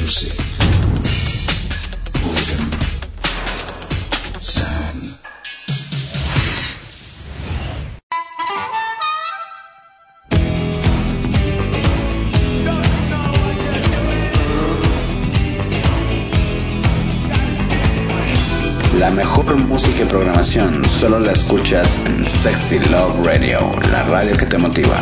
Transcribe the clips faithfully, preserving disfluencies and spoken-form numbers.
music, boredom, sound. La mejor música y programación solo la escuchas en Sexy Love Radio, la radio que te motiva.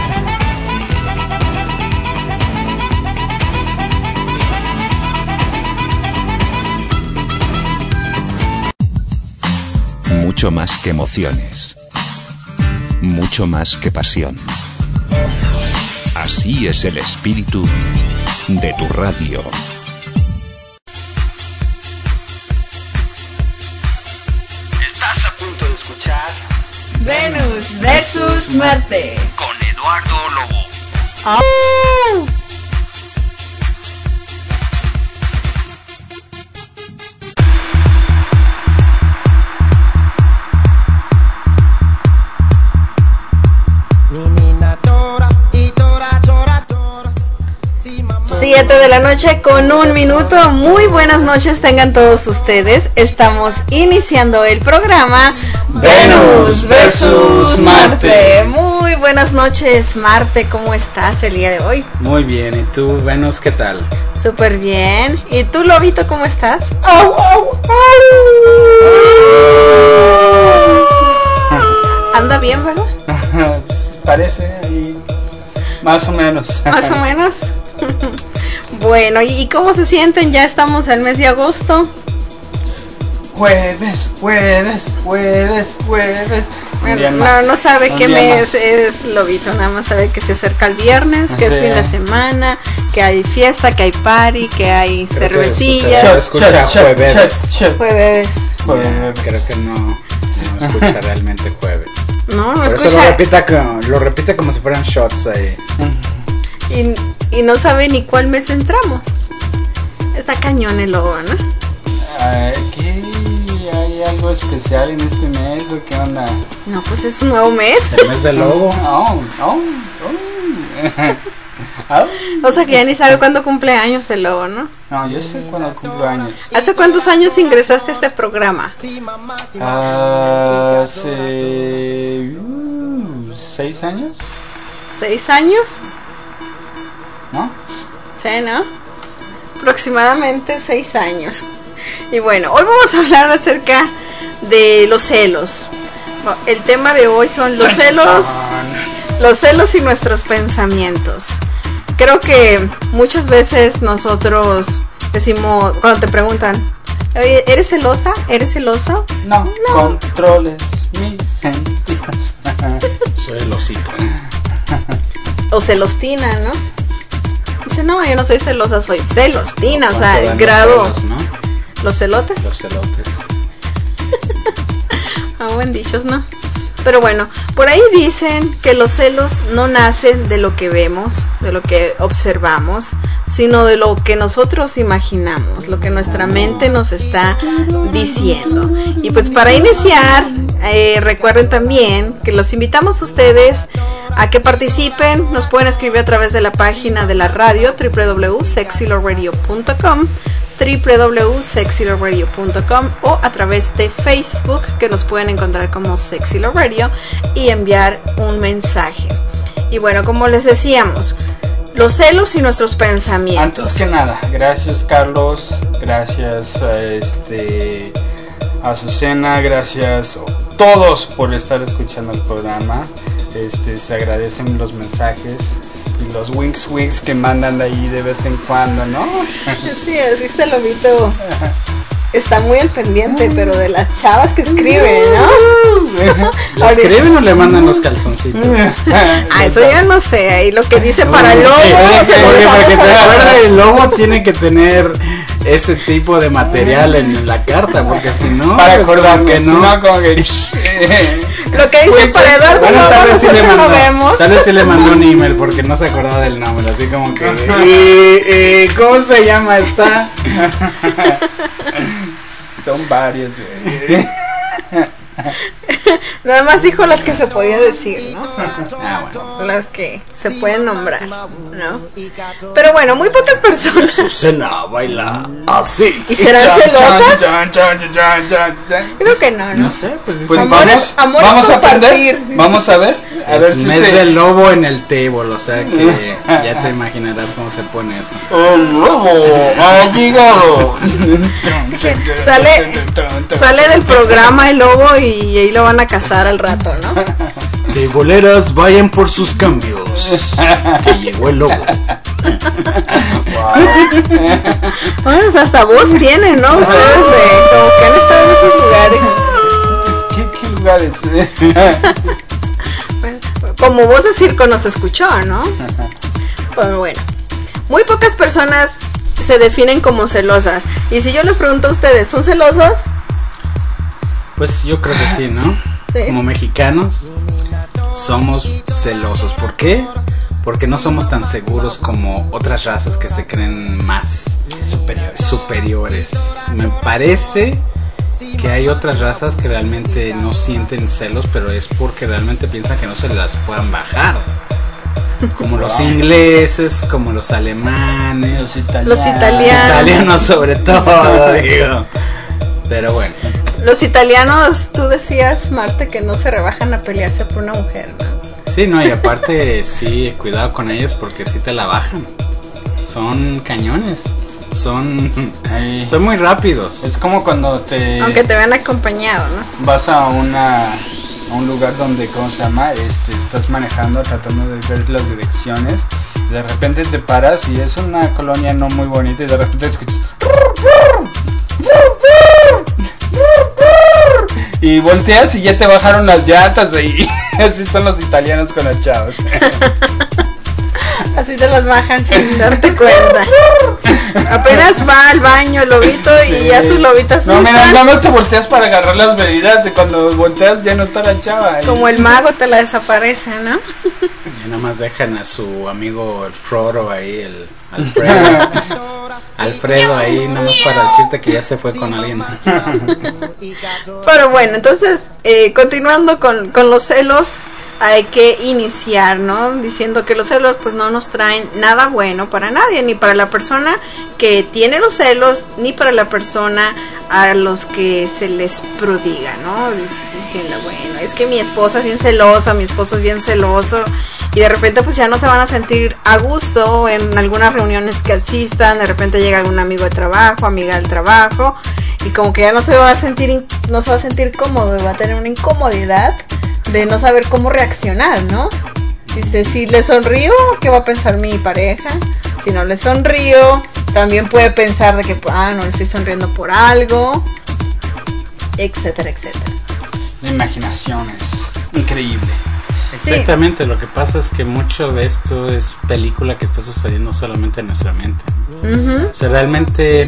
Mucho más que emociones, mucho más que pasión. Así es el espíritu de tu radio. Estás a punto de escuchar Venus versus Marte con Eduardo Lobo. ¡Oh! siete de la noche con un minuto. Muy buenas noches tengan todos ustedes. Estamos iniciando el programa Venus versus Marte. Muy buenas noches, Marte. ¿Cómo estás el día de hoy? Muy bien. ¿Y tú, Venus, qué tal? Súper bien. ¿Y tú, Lobito, cómo estás? ¡Au, au, au! ¿Anda bien, verdad? Pues parece ahí. Más o menos. Más o menos. Bueno, ¿y cómo se sienten? Ya estamos al mes de agosto. Jueves, jueves, jueves, jueves. Bueno, no, no sabe qué mes es, Lobito, nada más sabe que se acerca el viernes, que sí. Es fin de semana, que hay fiesta, que hay party, que hay creo cervecilla. Que escucha jueves. Jueves. Jueves. Creo que no, no escucha realmente jueves. No, no Por escucha. Eso lo repite, lo repite como si fueran shots ahí. Y, y no sabe ni cuál mes entramos. Está cañón el lobo, ¿no? ¿Qué? ¿Hay algo especial en este mes o qué onda? No, pues es un nuevo mes. El mes del lobo. Oh, oh, oh. O sea que ya ni sabe cuándo cumple años el lobo, ¿no? No, yo sé cuándo cumplo años. ¿Hace cuántos años ingresaste a este programa? Uh, hace uh, seis años. ¿Seis años? ¿No? Sí, ¿no? Aproximadamente seis años. Y bueno, hoy vamos a hablar acerca de los celos. El tema de hoy son los celos, los celos y nuestros pensamientos. Creo que muchas veces nosotros decimos, cuando te preguntan, oye, ¿eres celosa? ¿Eres celoso? No, no. Controles mis sentidos. Soy celosito. O celostina, ¿no? Dice, no, yo no soy celosa, soy celostina, o sea, el grado. Celos, ¿no? ¿Los celotes? Los celotes. Ah, buen dichos, ¿no? Pero bueno, por ahí dicen que los celos no nacen de lo que vemos, de lo que observamos, sino de lo que nosotros imaginamos, lo que nuestra mente nos está diciendo. Y pues para iniciar, eh, recuerden también que los invitamos a ustedes a que participen. Nos pueden escribir a través de la página de la radio doble u doble u doble u punto sexy love radio punto com, doble u doble u doble u punto sexy love radio punto com, o a través de Facebook, que nos pueden encontrar como Sexy Love Radio, y enviar un mensaje. Y bueno, como les decíamos, los celos y nuestros pensamientos. Antes que nada, gracias Carlos, gracias a este a Azucena, gracias a todos por estar escuchando el programa. Este, se agradecen los mensajes y los winks winks que mandan de ahí de vez en cuando, ¿no? Sí, así este Lobito está muy al pendiente, pero de las chavas que escriben, ¿no? ¿Le escriben o le mandan los calzoncitos? Ah, eso ya no sé, ahí lo que dice para el lobo. Porque para que se acuerde, el lobo tiene que tener ese tipo de material en la carta, porque si no, para pues acordarme, que no, si no como que lo que dice para Eduardo, bueno, Lobo, tal vez sí le mandó, lo vemos. Tal vez sí le mandó un email porque no se acordaba del nombre, así como que ¿y, y cómo se llama esta? Son varios. Nada más dijo las que se podía decir, ¿no? Ah, bueno. Las que se pueden nombrar, ¿no? Pero bueno, muy pocas personas. Azucena baila así. ¿Y serán Chan, celosas? chan, chan, chan, chan, chan, chan. Creo que no, ¿no? No sé, pues, Pues es Amor vamos, es- amor es vamos a aprender. compartir. Vamos a ver. A ver es si mes se... del lobo en el table, o sea que ya te imaginarás cómo se pone eso. El lobo ha llegado. Sale, sale del programa el lobo y ahí lo van a cazar al rato, ¿no? Tableeras, vayan por sus cambios. Que llegó el lobo. Bueno, hasta voz tienen, ¿no? Ustedes de como que han estado en esos lugares. ¿Qué, qué lugares? Bueno, como voz de circo nos escuchó, ¿no? Pues bueno, muy pocas personas se definen como celosas. Y si yo les pregunto a ustedes, ¿son celosos? Pues yo creo que sí, ¿no? Sí. Como mexicanos somos celosos. ¿Por qué? Porque no somos tan seguros como otras razas que se creen más superiores. superiores. Me parece que hay otras razas que realmente no sienten celos, pero es porque realmente piensan que no se las puedan bajar. Como los ingleses, como los alemanes, Los italianos. Los los italianos. italianos sobre todo, digo. Pero bueno. Los italianos, tú decías, Marte, que no se rebajan a pelearse por una mujer, ¿no? Sí, no, y aparte sí, cuidado con ellos porque sí te la bajan. Son cañones. Son Ahí. son muy rápidos. Es como cuando te Aunque te vean acompañado, ¿no? vas a una a un lugar donde, ¿cómo se llama? Este, estás manejando, tratando de ver las direcciones. Y de repente te paras y es una colonia no muy bonita y de repente escuchas y volteas y ya te bajaron las llantas y así son los italianos con los chavos. Así te las bajan sin darte cuenta. Apenas va al baño el lobito y ya sus lobitas No, mira, asustan. nada más te volteas para agarrar las bebidas y cuando volteas ya no está la chava. y- Como el mago te la desaparece, ¿no? Y nada más dejan a su amigo el Frodo ahí, el Alfredo. Alfredo ahí, nada más para decirte que ya se fue con alguien más. Pero bueno, entonces, eh, continuando con, con los celos, hay que iniciar, ¿no? Diciendo que los celos pues no nos traen nada bueno para nadie, ni para la persona que tiene los celos, ni para la persona a los que se les prodiga, ¿no? Dic- Diciendo, bueno, es que mi esposa es bien celosa, mi esposo es bien celoso, y de repente pues ya no se van a sentir a gusto en algunas reuniones que asistan, de repente llega algún amigo de trabajo, amiga del trabajo, y como que ya no se va a sentir, in- no se va a sentir cómodo, va a tener una incomodidad de no saber cómo reaccionar, ¿no? Dice, si le sonrío, ¿qué va a pensar mi pareja? Si no le sonrío, también puede pensar de que, ah, no le estoy sonriendo por algo, etcétera, etcétera. La imaginación es increíble. Sí. Exactamente, lo que pasa es que mucho de esto es película que está sucediendo solamente en nuestra mente. Ujú. O sea, realmente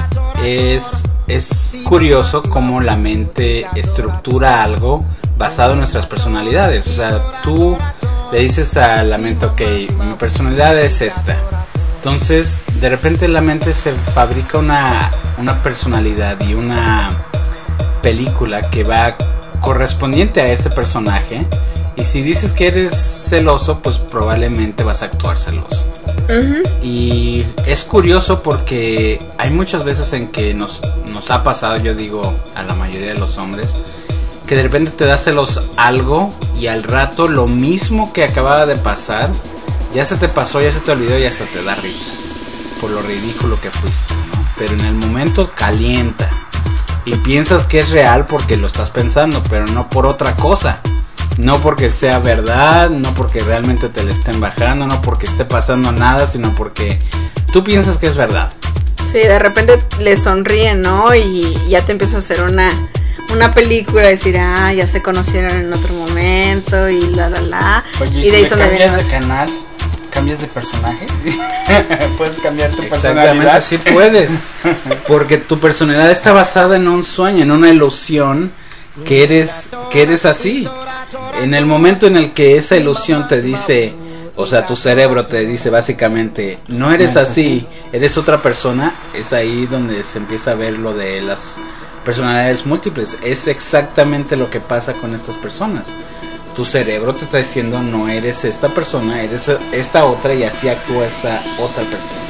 es, es curioso cómo la mente estructura algo basado en nuestras personalidades. O sea, tú le dices a la mente, ok, mi personalidad es esta. Entonces, de repente la mente se fabrica una, una personalidad y una película que va correspondiente a ese personaje. Y si dices que eres celoso, pues probablemente vas a actuar celoso. Ujú. Y es curioso porque hay muchas veces en que nos, nos ha pasado, yo digo a la mayoría de los hombres, que de repente te da celos algo y al rato lo mismo que acababa de pasar, ya se te pasó, ya se te olvidó y hasta te da risa por lo ridículo que fuiste, ¿no? Pero en el momento calienta y piensas que es real porque lo estás pensando, pero no por otra cosa. No porque sea verdad, no porque realmente te le estén bajando, no porque esté pasando nada, sino porque tú piensas que es verdad. Sí, de repente le sonríen, ¿no? Y ya te empieza a hacer una, una película, decir, ah, ya se conocieron en otro momento y la, la, la. Oye, y si de ahí le son donde cambias vienen de las- canal, cambias de personaje, puedes cambiar tu Exactamente, personalidad. sí puedes. Porque tu personalidad está basada en un sueño, en una ilusión que eres, que eres así. En el momento en el que esa ilusión te dice, o sea, tu cerebro te dice básicamente, no eres así, eres otra persona, es ahí donde se empieza a ver lo de las personalidades múltiples. Es exactamente lo que pasa con estas personas. Tu cerebro te está diciendo no eres esta persona, eres esta otra, y así actúa esta otra persona.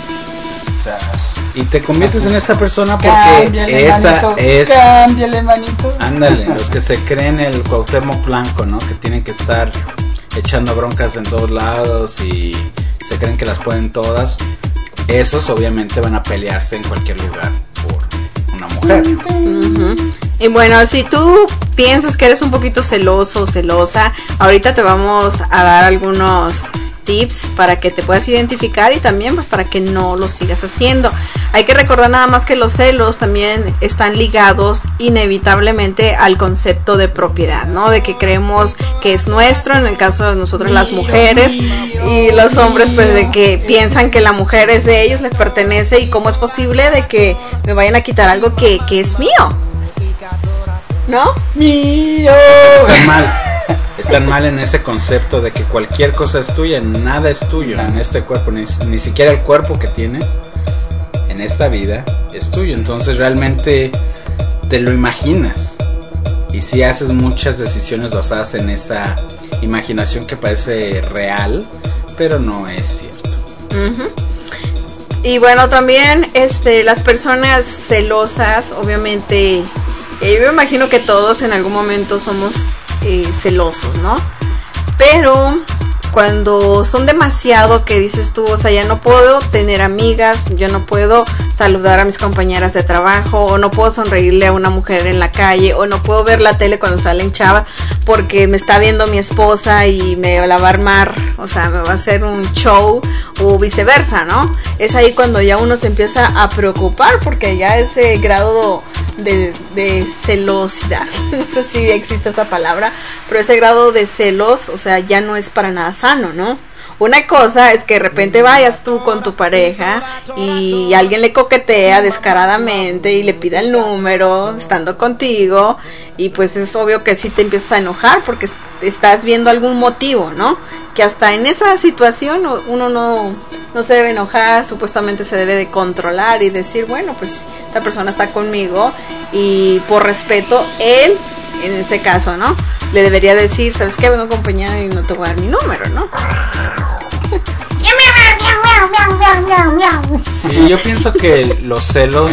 Y te conviertes en esa persona porque cámbiale, esa manito, es... Cámbiale, manito. Ándale, los que se creen el Cuauhtémoc Blanco, ¿no? Que tienen que estar echando broncas en todos lados y se creen que las pueden todas. Esos obviamente van a pelearse en cualquier lugar por una mujer. Uh-huh. Y bueno, si tú piensas que eres un poquito celoso o celosa, ahorita te vamos a dar algunos tips para que te puedas identificar y también pues para que no lo sigas haciendo. Hay que recordar nada más que los celos también están ligados inevitablemente al concepto de propiedad, ¿no? De que creemos que es nuestro, en el caso de nosotros las mujeres, y los hombres pues de que piensan que la mujer es de ellos, les pertenece, y cómo es posible de que me vayan a quitar algo que, que es mío, ¿no? Mío. Están mal. Están mal en ese concepto de que cualquier cosa es tuya, nada es tuyo en este cuerpo, ni, ni siquiera el cuerpo que tienes en esta vida es tuyo. Entonces realmente te lo imaginas, y si haces muchas decisiones basadas en esa imaginación que parece real, pero no es cierto. Uh-huh. Y bueno, también este, las personas celosas, obviamente, eh, yo me imagino que todos en algún momento somos Eh, celosos, ¿no? Pero cuando son demasiado, que dices tú, o sea, ya no puedo tener amigas, yo no puedo saludar a mis compañeras de trabajo, o no puedo sonreírle a una mujer en la calle, o no puedo ver la tele cuando salen chava porque me está viendo mi esposa y me la va a armar, o sea, me va a hacer un show, o viceversa, ¿no? Es ahí cuando ya uno se empieza a preocupar, porque ya ese grado de, de celosidad, no sé si existe esa palabra, pero ese grado de celos, o sea, ya no es para nada sano, ¿no? Una cosa es que de repente vayas tú con tu pareja y alguien le coquetea descaradamente y le pida el número estando contigo, y pues es obvio que sí te empiezas a enojar porque estás viendo algún motivo, ¿no? Que hasta en esa situación uno no, no se debe enojar, supuestamente se debe de controlar y decir, bueno, pues esta persona está conmigo y por respeto, él, en este caso, ¿no? Le debería decir, ¿sabes qué? Vengo acompañada y no te voy a dar mi número, ¿no? Sí, yo pienso que los celos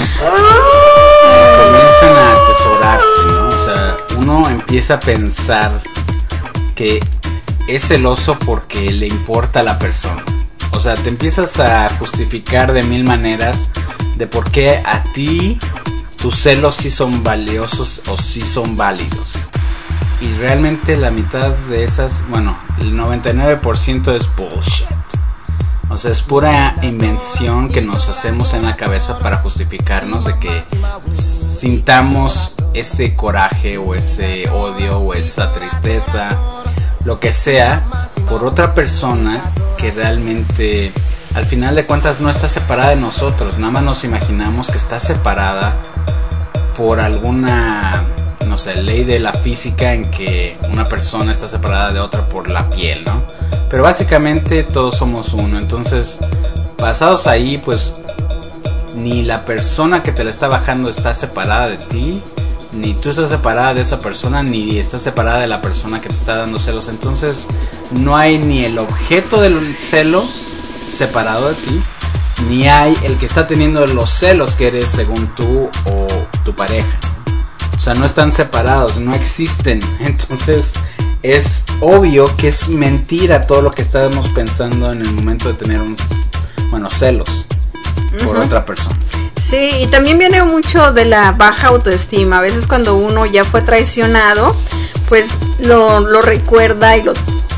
comienzan a atesorarse, ¿no? O sea, uno empieza a pensar que es celoso porque le importa a la persona. O sea, te empiezas a justificar de mil maneras de por qué a ti tus celos sí son valiosos o sí son válidos. Y realmente la mitad de esas, bueno, el noventa y nueve por ciento es bullshit. O sea, es pura invención que nos hacemos en la cabeza para justificarnos de que sintamos ese coraje o ese odio o esa tristeza, lo que sea, por otra persona que realmente al final de cuentas no está separada de nosotros. Nada más nos imaginamos que está separada por alguna, no sé, ley de la física en que una persona está separada de otra por la piel, ¿no? Pero básicamente todos somos uno. Entonces, basados ahí, pues ni la persona que te la está bajando está separada de ti, ni tú estás separada de esa persona, ni estás separada de la persona que te está dando celos. Entonces no hay ni el objeto del celo separado de ti, ni hay el que está teniendo los celos que eres según tú o tu pareja. O sea, no están separados, no existen. Entonces es obvio que es mentira todo lo que estábamos pensando en el momento de tener un, bueno, celos por uh-huh. otra persona. Sí, y también viene mucho de la baja autoestima. A veces cuando uno ya fue traicionado, pues lo, lo recuerda y lo...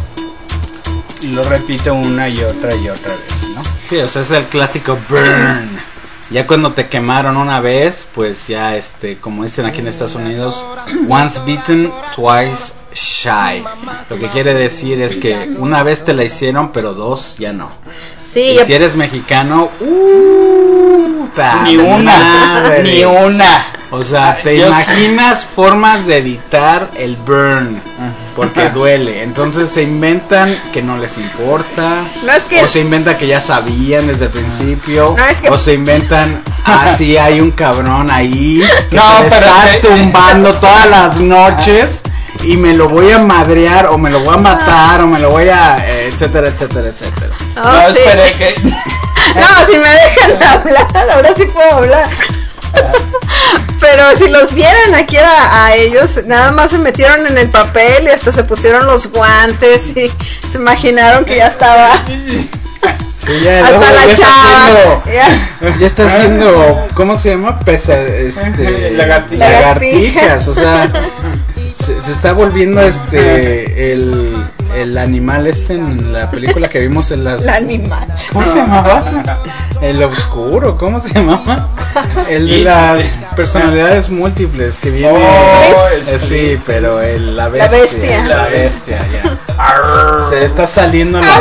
Y lo repite una y otra y otra vez, ¿no? Sí, o sea, es el clásico burn. Ya cuando te quemaron una vez, pues ya, este, como dicen aquí en Estados Unidos, once bitten, twice shy. Lo que quiere decir es que una vez te la hicieron, pero dos ya no. Sí. Y si eres mexicano, uh, ni una, madre. ni una. O sea, te Dios. imaginas formas de evitar el burn. Uh-huh. porque duele. Entonces se inventan que no les importa, No es que o se inventan que ya sabían desde el principio, No, es que- o se inventan, ah, sí, hay un cabrón ahí que No, se le pero está es que- tumbando todas las noches y me lo voy a madrear, o me lo voy a matar, o me lo voy a, eh, etcétera, etcétera, etcétera. No, No, sí. esperé que... No, si me dejan hablar, ahora sí puedo hablar. Pero si los vieran aquí a, a ellos, nada más se metieron en el papel y hasta se pusieron los guantes y se imaginaron que ya estaba Sí, ya, luego hasta ya la está chava. haciendo- Ya. Ya está haciendo, ¿cómo se llama? Pesa, este, Lagartijas. lagartijas, o sea, se, se está volviendo este, el, el animal este en la película que vimos en las... El animal. ¿Cómo se llamaba? El oscuro, ¿cómo se llamaba? El de It. las personalidades múltiples que viene... Oh, el Eh, sí, Split. pero el, la La bestia. bestia. La bestia, ya. Arr. Se está saliendo la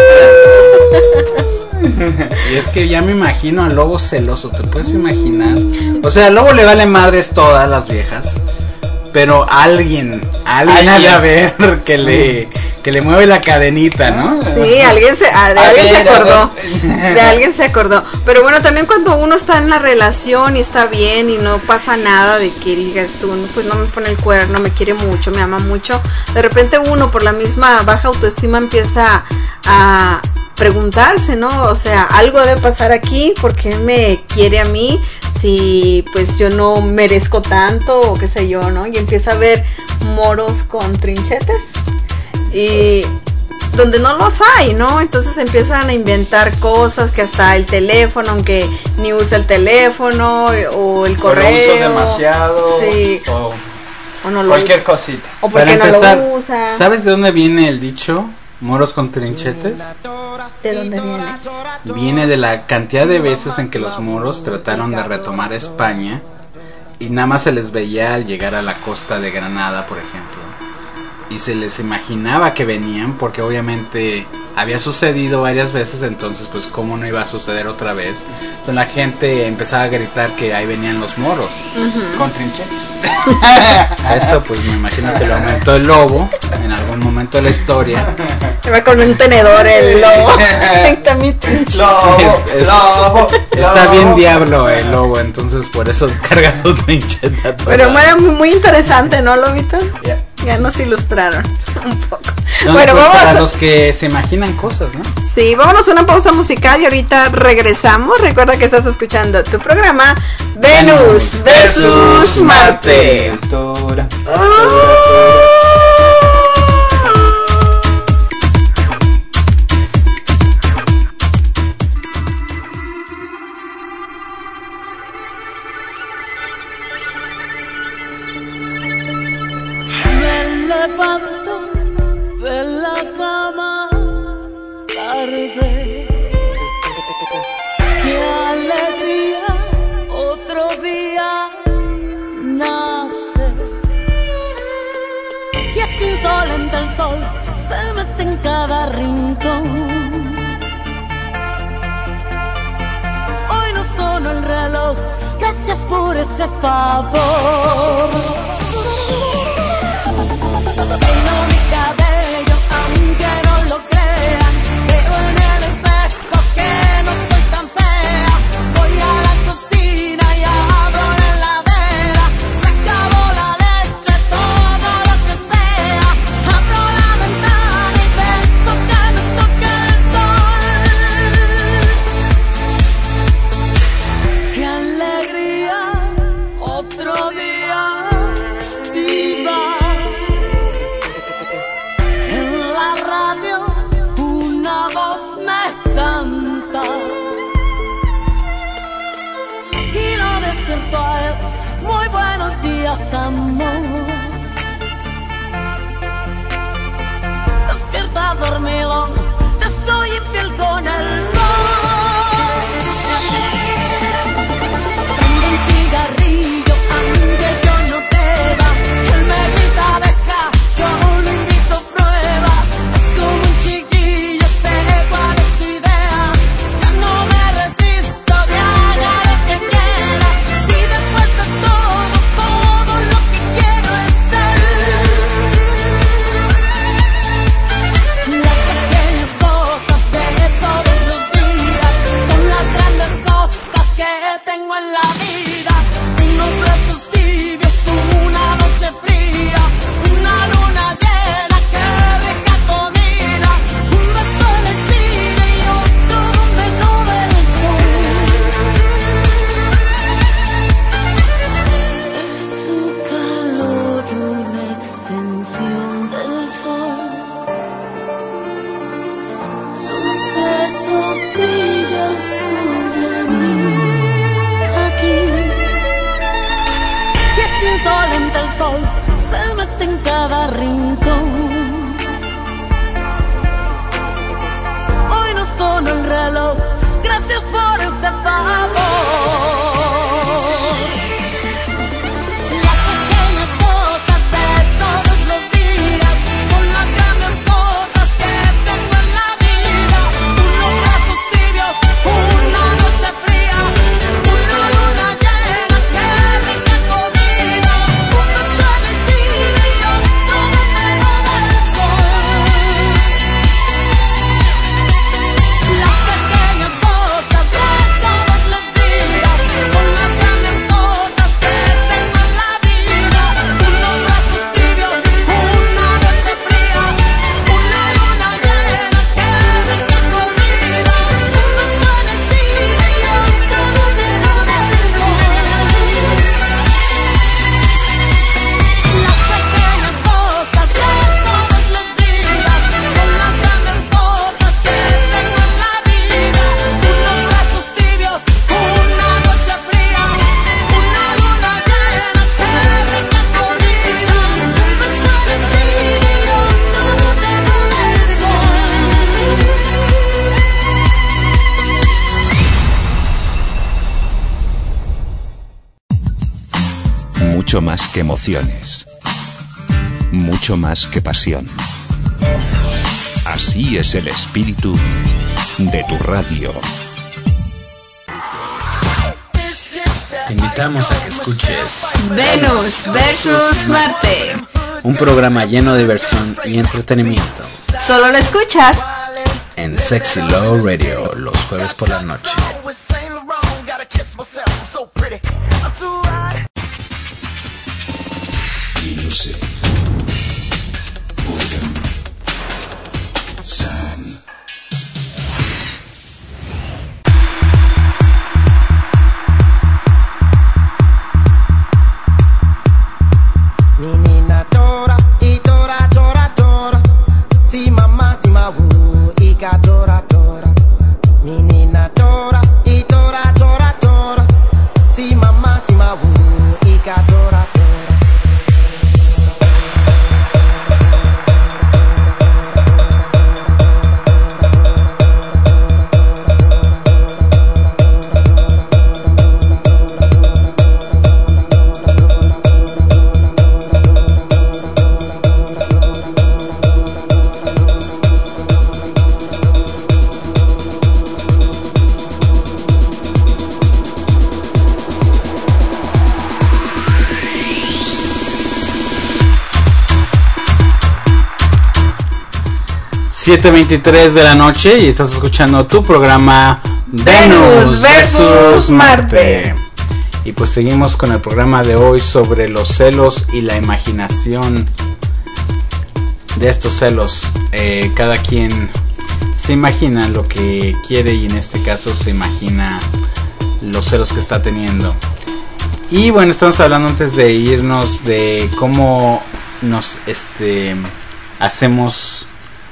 bestia. Y es que ya me imagino al lobo celoso, ¿te puedes imaginar? O sea, al lobo le vale madres todas las viejas, pero alguien, alguien ha de haber que le, que le mueve la cadenita, ¿no? Sí, alguien se, ah, de A alguien se ver, acordó. a ver. De alguien se acordó. Pero bueno, también cuando uno está en la relación y está bien y no pasa nada de que digas tú, no, pues no me pone el cuerno, me quiere mucho, me ama mucho. De repente uno por la misma baja autoestima empieza a preguntarse, ¿no? O sea, algo debe pasar aquí, ¿por qué me quiere a mí? Si pues yo no merezco tanto o qué sé yo, ¿no? Y empieza a ver moros con trinchetes y donde no los hay, ¿no? Entonces empiezan a inventar cosas, que hasta el teléfono, aunque ni usa el teléfono o el O correo. lo uso demasiado. Sí. O O no lo cualquier cosita. O porque no lo usa. ¿sabes de dónde viene el dicho? Moros con trinchetes. ¿De dónde viene? Viene de la cantidad de veces en que los moros trataron de retomar España y nada más se les veía al llegar a la costa de Granada, por ejemplo, y se les imaginaba que venían porque obviamente había sucedido varias veces, entonces pues cómo no iba a suceder otra vez. Entonces la gente empezaba a gritar que ahí venían los moros. Con trinchetes. A eso pues me imagino que lo aumentó el lobo en algún momento de la historia. Se va con un tenedor el lobo. Ahí está mi trinche. Lobo, Sí, es- es- lobo, Está lobo. bien diablo el lobo, entonces por eso carga su trincheta toda. Pero era muy, muy interesante, ¿no, Lobito? Ya. Ya nos ilustraron un poco. No, Bueno, pues, vamos para a... los que se imaginan cosas, ¿no? Sí, vámonos a una pausa musical y ahorita regresamos. Recuerda que estás escuchando tu programa Venus versus Marte. Cultura. Me levanto de la cama tarde. Qué alegría, otro día nace. Y es insolente el sol, se mete en cada rincón. Hoy no sonó el reloj, gracias por ese favor. Peino mi cabello, aunque no lo crean. Veo en el espejo que no soy tan fea. Voy a la cocina y abro la heladera. Se acabó la leche, todo lo que sea. Abro la ventana y dejo que me toque el sol. ¡Qué alegría! Otro día viva. En la radio una voz me canta y lo despierto a él. Muy buenos días, amor. Despierta dormido, te estoy infiel con el sol. Prendo un cigarrillo aunque yo no deba. Él me grita deja, yo lo invito a prueba. Es como un chiquillo, sé cuál es su idea. Ya no me resisto, que haga lo que quiera. Si después de todo, todo lo que quiero es él. verte en cada rincón. Hoy no sonó el reloj, gracias por ese favor. Las pequeñas cosas de todos los días son las grandes cosas que tengo en la vida. Unos brazos tibios, una noche fría, una luna llena, qué rica comida. Un beso en el cine y otro debajo del sol. Las pequeñas cosas de todos los días son las grandes cosas que tengo en la vida. Unos brazos tibios, una noche fría, una luna llena, qué rica comida. Un beso en el cine y otro debajo del sol. Las pequeñas cosas de todos los días son las grandes cosas que tengo en la vida. Unos brazos tibios, una noche fría, una luna llena, qué rica comida. Un beso en el cine y otro debajo del sol. Mucho más que emociones. Mucho más que pasión. Así es el espíritu de tu radio. Te invitamos a que escuches Venus versus Marte. un programa lleno de diversión y entretenimiento Solo lo escuchas en Sexy Low Radio los jueves por la noche. Music. Boredom. Sound. Menina tora, e tora, tora, tora. Si mamá, si mawu, e ka tora, tora. Menina tora, e tora, tora, tora. Si mamá, si mawu, e ka tora, tora. siete veintitrés de la noche y estás escuchando tu programa Venus versus Marte. Y pues seguimos con el programa de hoy sobre los celos y la imaginación de estos celos. Eh, cada quien se imagina lo que quiere y en este caso se imagina los celos que está teniendo. Y bueno, estamos hablando antes de irnos de cómo nos este hacemos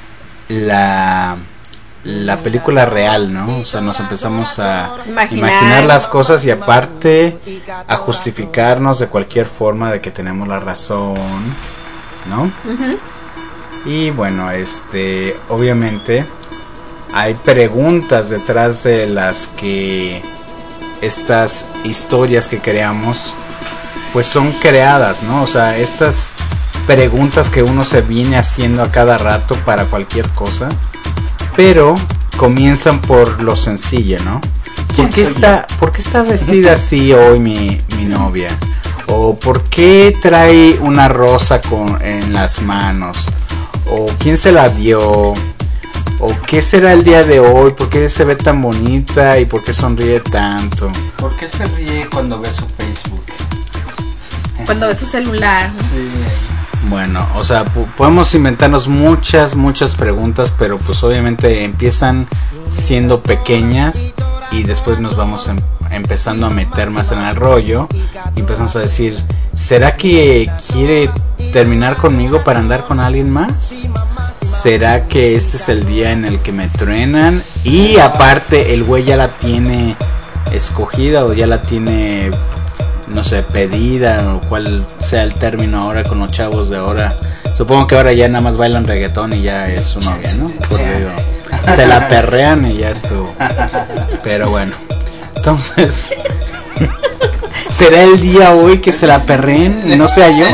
la la película real, ¿no? O sea, nos empezamos a Imaginar. imaginar las cosas y aparte a justificarnos de cualquier forma de que tenemos la razón, ¿no? Ujú. Y bueno, este, obviamente hay preguntas detrás de las que estas historias que creamos pues son creadas, ¿no? O sea, estas preguntas que uno se viene haciendo a cada rato para cualquier cosa, pero comienzan por lo sencillo, ¿no? ¿Por qué está, por qué está vestida así hoy mi, mi novia? ¿O por qué trae una rosa con, en las manos? ¿O quién se la dio? ¿O qué será el día de hoy? ¿Por qué se ve tan bonita y por qué sonríe tanto? ¿Por qué se ríe cuando ve su Facebook? Cuando ve su celular, ¿no? Sí. Bueno, o sea, p- podemos inventarnos muchas, muchas preguntas, pero pues obviamente empiezan siendo pequeñas y después nos vamos em- empezando a meter más en el rollo y empezamos a decir, ¿será que quiere terminar conmigo para andar con alguien más? ¿Será que este es el día en el que me truenan? Y aparte el güey ya la tiene escogida o ya la tiene no sé, pedida o cual sea el término ahora con los chavos de ahora. Supongo que ahora ya nada más bailan reggaetón y ya es su novia, ¿no? Porque digo, se la perrean y ya estuvo. Pero bueno, entonces, ¿será el día hoy que se la perreen y no sea yo?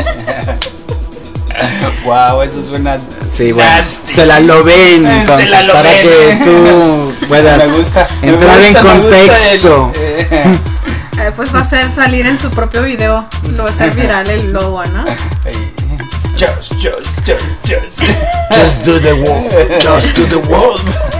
Wow, eso suena. Sí, bueno, nasty. se la lo ven entonces, la lo para ven. que tú puedas Me gusta, me entrar gusta, en me contexto. gusta el, eh, Eh, pues va a ser salir en su propio video. Lo va a hacer viral el logo, ¿no? Just, just, just, just. Just do the wolf, just do the wolf.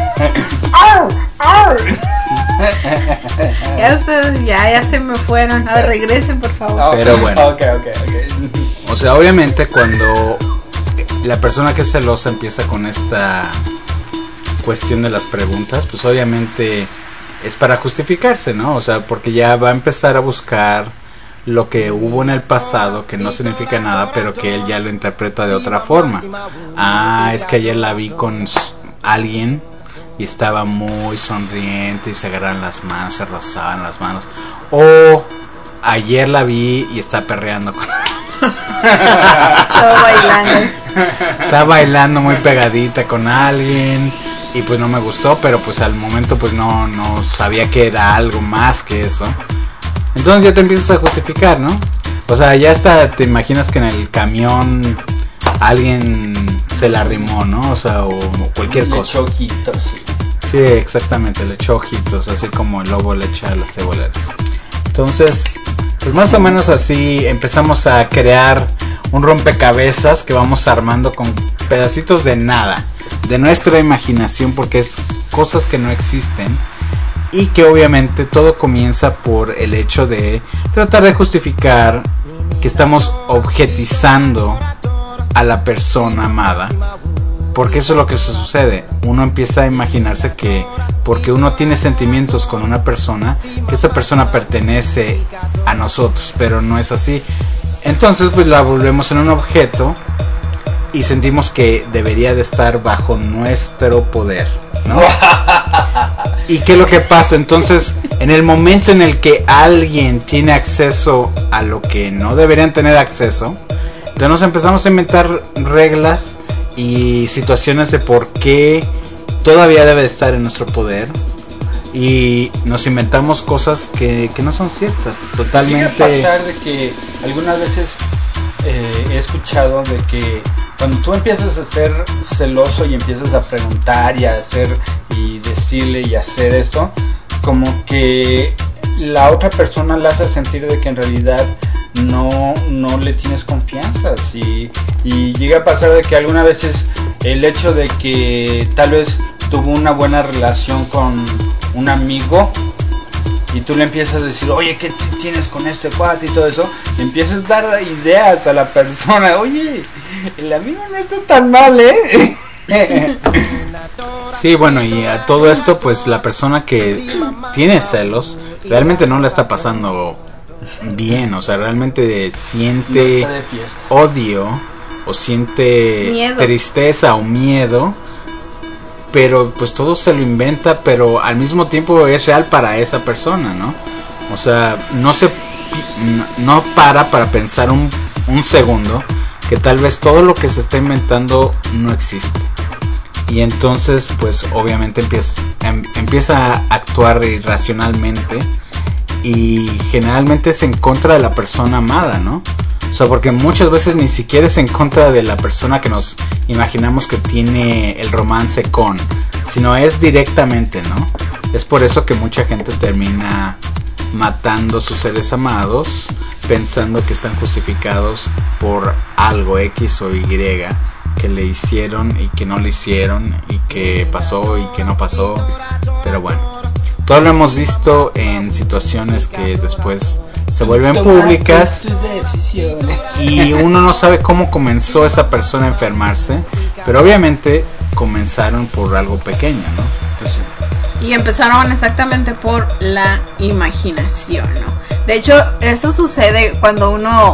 Ya ustedes, ya, ya se me fueron. A ver, regresen, por favor. Pero bueno. Ok, ok, ok. O sea, obviamente cuando la persona que es celosa empieza con esta cuestión de las preguntas, pues obviamente es para justificarse, ¿no? O sea, porque ya va a empezar a buscar lo que hubo en el pasado, que no significa nada, pero que él ya lo interpreta de otra forma. Ah, es que ayer la vi con alguien y estaba muy sonriente y se agarraban las manos, se rozaban las manos. O ayer la vi y está perreando con... Estaba bailando. Está bailando muy pegadita con alguien y pues no me gustó, pero pues al momento pues no, no sabía que era algo más que eso. Entonces ya te empiezas a justificar, ¿no? O sea, ya hasta te imaginas que en el camión alguien se la arrimó, ¿no? O sea, o, o cualquier Le cosa. echó ojitos, sí. Sí, exactamente, le echó ojitos, así como el lobo le echa a las ceboleras. Entonces, pues más o menos así empezamos a crear un rompecabezas que vamos armando con pedacitos de nada, de nuestra imaginación, porque es cosas que no existen. Y que obviamente todo comienza por el hecho de tratar de justificar que estamos objetizando a la persona amada. Porque eso es lo que se sucede. Uno empieza a imaginarse que porque uno tiene sentimientos con una persona, que esa persona pertenece a nosotros, pero no es así. Entonces pues la volvemos en un objeto y sentimos que debería de estar bajo nuestro poder, ¿no? ¿Y qué es lo que pasa? Entonces, en el momento en el que alguien tiene acceso a lo que no deberían tener acceso, entonces nos empezamos a inventar reglas y situaciones de por qué todavía debe de estar en nuestro poder. Y nos inventamos cosas que, que no son ciertas, totalmente. Llega a pasar de que algunas veces eh, he escuchado de que cuando tú empiezas a ser celoso y empiezas a preguntar y a hacer y decirle y hacer esto, como que la otra persona la hace sentir de que en realidad no, no le tienes confianza. Y, y llega a pasar de que algunas veces el hecho de que tal vez tuvo una buena relación con un amigo y tú le empiezas a decir, oye, ¿qué t- tienes con este cuate y todo eso? Le empiezas a dar ideas a la persona, oye, el amigo no está tan mal, ¿eh? Sí, bueno, y a todo esto pues la persona que tiene celos realmente no la está pasando bien, o sea, realmente No siente está de fiesta. odio o siente Miedo. tristeza o miedo, pero pues todo se lo inventa, pero al mismo tiempo es real para esa persona, ¿no? O sea, no se no para para pensar un, un segundo que tal vez todo lo que se está inventando no existe. Y entonces pues obviamente empieza, em, empieza a actuar irracionalmente y generalmente es en contra de la persona amada, ¿no? O sea, porque muchas veces ni siquiera es en contra de la persona que nos imaginamos que tiene el romance con, sino es directamente, ¿no? Es por eso que mucha gente termina matando a sus seres amados pensando que están justificados por algo X o Y que le hicieron y que no le hicieron y que pasó y que no pasó. Pero bueno, todo lo hemos visto en situaciones que después se vuelven públicas Tomaste tus decisiones. y uno no sabe cómo comenzó esa persona a enfermarse, pero obviamente comenzaron por algo pequeño, ¿no? Pues sí. Y empezaron exactamente por la imaginación, ¿no? De hecho, eso sucede cuando uno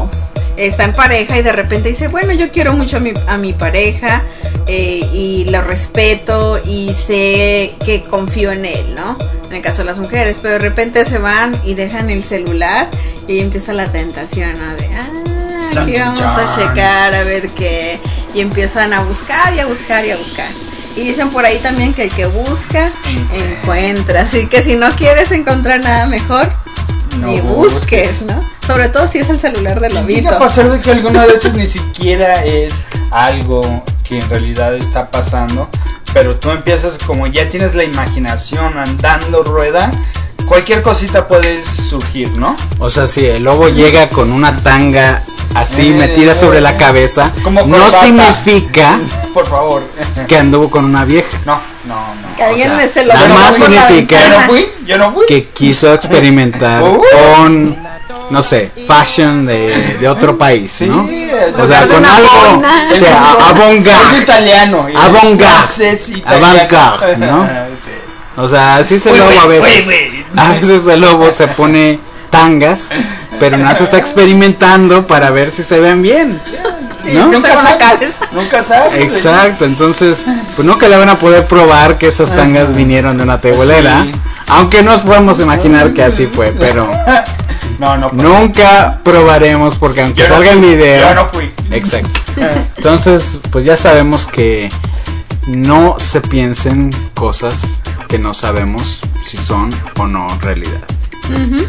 está en pareja y de repente dice, bueno, yo quiero mucho a mi, a mi pareja eh, y lo respeto y sé que confío en él, ¿no? En el caso de las mujeres, pero de repente se van y dejan el celular y ahí empieza la tentación, ¿no? De, ah, aquí vamos a checar a ver qué, y empiezan a buscar y a buscar y a buscar. Y dicen por ahí también que el que busca encuentra, así que si no quieres encontrar nada mejor, no ni busques, busques, ¿no? Sobre todo si es el celular del lobito. A pesar de que algunas veces ni siquiera es algo que en realidad está pasando, pero tú empiezas, como ya tienes la imaginación andando rueda, cualquier cosita puede surgir, ¿no? O sea, si el lobo llega con una tanga así eh, metida sobre la cabeza, no corbata. Significa por favor que anduvo con una vieja. No, no, no. Que alguien o sea, se lo nada más significa yo no fui, yo no fui. que quiso experimentar uh, con, no sé, fashion de, de otro país, sí, ¿no? Sí, o sea, con algo, o sea, avant-garde. Es italiano. Avant-garde. Avant-garde, ¿no? Sí. O sea, así es el lobo a veces. A veces el lobo se pone tangas, pero no se está experimentando para ver si se ven bien, ¿no? Nunca sabes, nunca sabes. Exacto, entonces pues nunca le van a poder probar que esas tangas vinieron de una tebolera, sí. Aunque nos podemos imaginar que así fue, pero no, no, nunca probaremos porque aunque yo salga no el video, yo no fui. Exacto. Entonces pues ya sabemos que no se piensen cosas que no sabemos si son o no realidad. Uh-huh.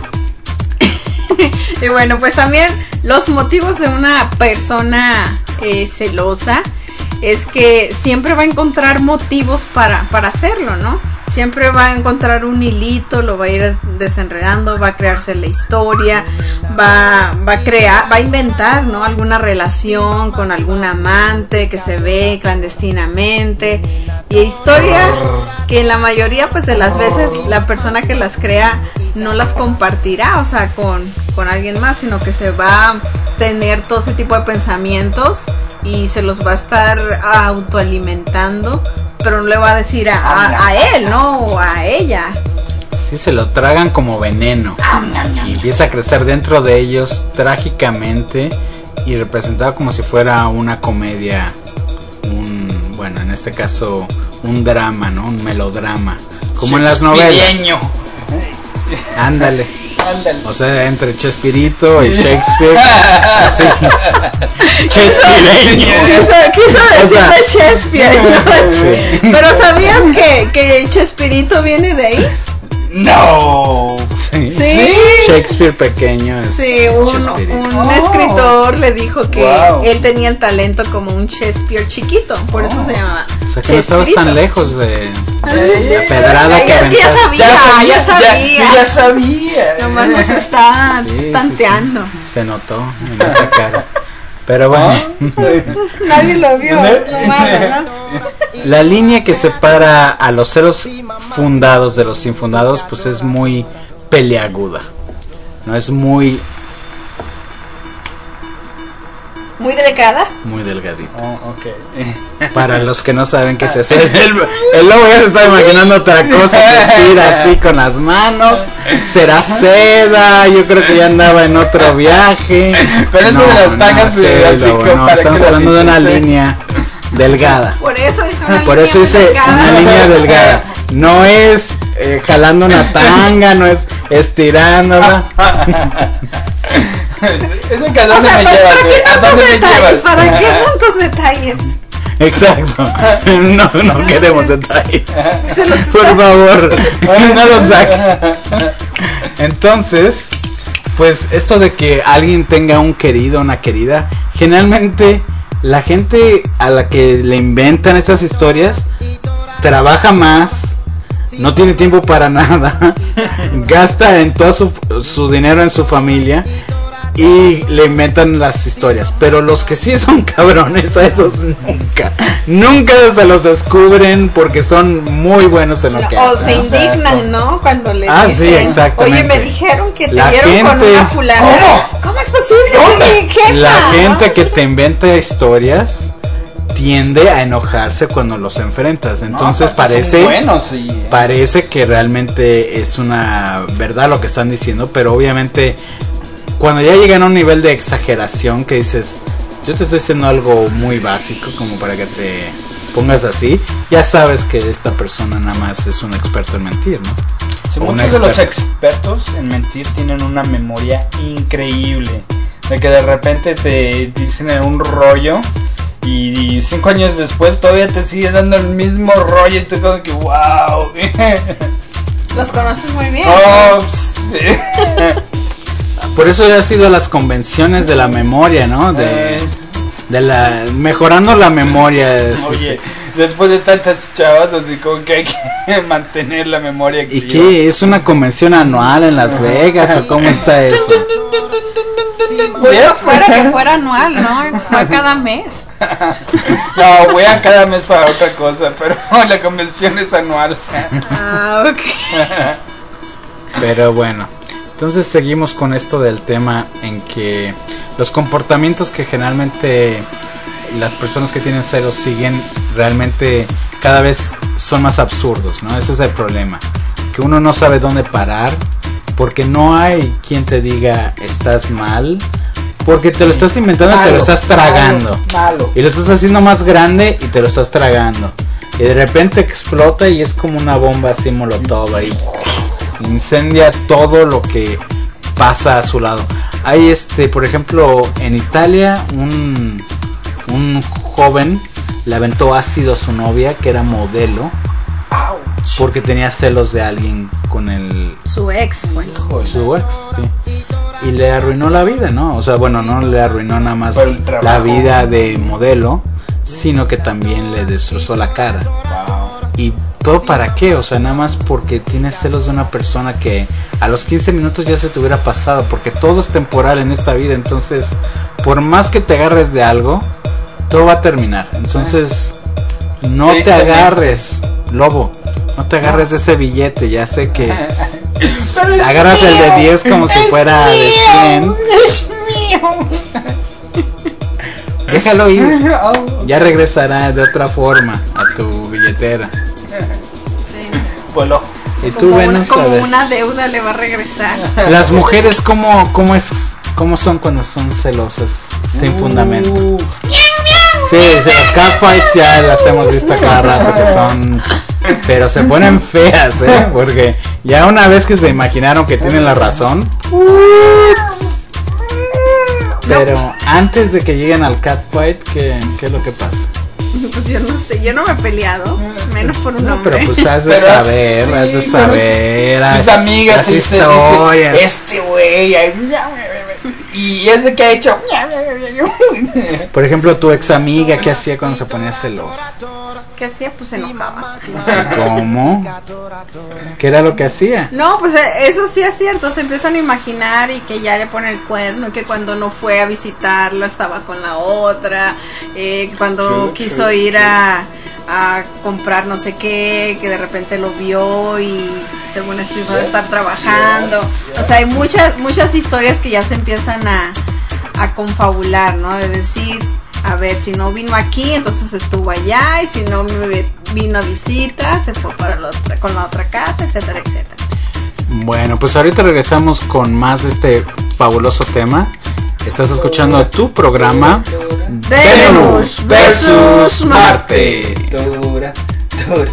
Y bueno, pues también los motivos de una persona eh, celosa es que siempre va a encontrar motivos para, para hacerlo, ¿no? Siempre va a encontrar un hilito, lo va a ir desenredando, va a crearse la historia, va, va a crear, va a inventar, ¿no? Alguna relación con algún amante que se ve clandestinamente, y historia que en la mayoría pues de las veces la persona que las crea no las compartirá, o sea, con, con alguien más, sino que se va a tener todo ese tipo de pensamientos y se los va a estar autoalimentando, pero no le va a decir a, a, a él, ¿no? O a ella. Sí, se lo tragan como veneno y empieza a crecer dentro de ellos trágicamente y representado como si fuera una comedia, un, bueno, en este caso un drama, ¿no? Un melodrama, como en las novelas. Ándale. Ándale. O sea, entre Chespirito y Shakespeare. Así. Chespireño. Quiso, quiso decir o sea, de Shakespeare, ¿no? Sí. Pero ¿sabías que, que Chespirito viene de ahí? No. Sí. Sí. Shakespeare pequeño es sí, un, un oh. escritor le dijo que wow. él tenía el talento como un Shakespeare chiquito, por oh. eso se llamaba. O sea que no estabas tan lejos de ah, sí. la pedrada Ay, que es que ya sabía, ya sabía, ya sabía. Ya, ya sabía. Nomás nos está sí, tanteando. Sí, sí. Se notó en esa cara. Pero bueno. Nadie lo vio, es lo malo, ¿no? La línea que separa a los celos fundados de los infundados pues es muy peleaguda, no es muy muy delicada, muy delgadita. Oh, okay. Para los que no saben qué es eso, el, el lobo ya se está imaginando otra cosa que estira así con las manos. Será seda, yo creo que ya andaba en otro viaje. Pero eso no, de las tangas no, sé, así lobo, no, estamos hablando de una línea delgada. Por eso dice una Por línea eso dice delgada. Una línea delgada. No es eh, jalando una tanga, no es estirándola. Ese calor o sea, me lleva, ¿para qué tantos detalles? ¿Para qué tantos detalles? Exacto. No, no queremos detalles. Se los Por favor, no los saques. Entonces, pues esto de que alguien tenga un querido, una querida, generalmente la gente a la que le inventan estas historias trabaja más, no tiene tiempo para nada, gasta en todo su, su dinero en su familia y le inventan las historias. Pero los que sí son cabrones, a esos nunca, nunca se los descubren porque son muy buenos en lo que o hacen. O se indignan, ¿no? Cuando le ah, dicen, sí, exactamente. Oye, me dijeron que te la dieron gente, con una fulana. ¿Cómo? ¿Cómo es posible? ¿Cómo? Jefa, la gente ¿no? que te inventa historias tiende a enojarse cuando los enfrentas. Entonces no, parece buenos, sí, eh. parece que realmente es una verdad lo que están diciendo, pero obviamente cuando ya llegan a un nivel de exageración que dices, yo te estoy diciendo algo muy básico como para que te pongas así, ya sabes que esta persona nada más es un experto en mentir, ¿no? Sí, O un muchos de los experto. expertos en mentir tienen una memoria increíble. De que de repente te dicen un rollo y cinco años después todavía te sigue dando el mismo rollo y tú como que wow. Los conoces muy bien. Oh, sí. Por eso ya has ido a las convenciones de la memoria, ¿no? De, de la mejorando la memoria. Oye, después de tantas chavas, así como que hay que mantener la memoria ¿Y activa. qué? ¿Es una convención anual en Las Vegas o cómo está eso? Bueno, fuera que fuera anual, ¿no? Fue cada mes. No, voy a cada mes para otra cosa, pero la convención es anual. Ah, ok. Pero bueno, entonces seguimos con esto del tema en que los comportamientos que generalmente las personas que tienen celos siguen realmente cada vez son más absurdos, ¿no? Ese es el problema, que uno no sabe dónde parar porque no hay quien te diga estás mal, porque te lo estás inventando y te lo estás tragando, Malo, malo. y lo estás haciendo más grande y te lo estás tragando, y de repente explota y es como una bomba así molotov ahí, incendia todo lo que pasa a su lado. Hay este, por ejemplo, en Italia un un joven le aventó ácido a su novia que era modelo porque tenía celos de alguien con el Su ex, bueno. su ex, sí. Y le arruinó la vida, ¿no? O sea, bueno, no le arruinó nada más Por el trabajo. la vida de modelo, sino que también le destrozó la cara. ¿Y todo para qué? O sea, nada más porque tienes celos de una persona que a los quince minutos ya se te hubiera pasado, porque todo es temporal en esta vida. Entonces, por más que te agarres de algo, todo va a terminar. Entonces, no te Tristemente. agarres, lobo, no te agarres de ese billete. Ya sé que Pero es agarras el de mío, diez como si es fuera de mío, cien. Es mío. Déjalo ir, ya regresará de otra forma a tu billetera. Sí. Voló. Y tú, Como, una, Venus, a como ver, una deuda le va a regresar. las mujeres cómo, cómo es, cómo son cuando son celosas, sin fundamento. Uh, Sí, sí, las catfights ya las hemos visto a cada rato que son, pero se ponen feas, ¿eh? Porque ya una vez que se imaginaron que tienen la razón, pero antes de que lleguen al catfight, ¿qué, qué es lo que pasa? Pues yo no sé, yo no me he peleado, menos por un No, hombre. pero pues has de Pero saber, sí, has de pero saber tus las- amigas las sí se historias. dicen, este güey ay, y ese que ha hecho Por ejemplo, tu ex amiga, ¿qué hacía cuando se ponía celosa? ¿Qué hacía? Pues se enojaba. ¿Cómo? ¿Qué era lo que hacía? No, pues eh, eso sí es cierto, se empiezan a imaginar y que ya le pone el cuerno, y que cuando no fue a visitarlo estaba con la otra, eh, cuando Sí, quiso sí, ir sí. a, a comprar no sé qué, que de repente lo vio y según esto iba a estar trabajando. O sea, hay muchas muchas historias que ya se empiezan a, a confabular, ¿no? De decir, a ver, si no vino aquí, entonces estuvo allá, y si no me vino a visita, se fue para la otra, con la otra casa, etcétera, etcétera. Bueno, pues ahorita regresamos con más de este fabuloso tema. Estás escuchando tu programa Venus versus Marte. Dura, dura.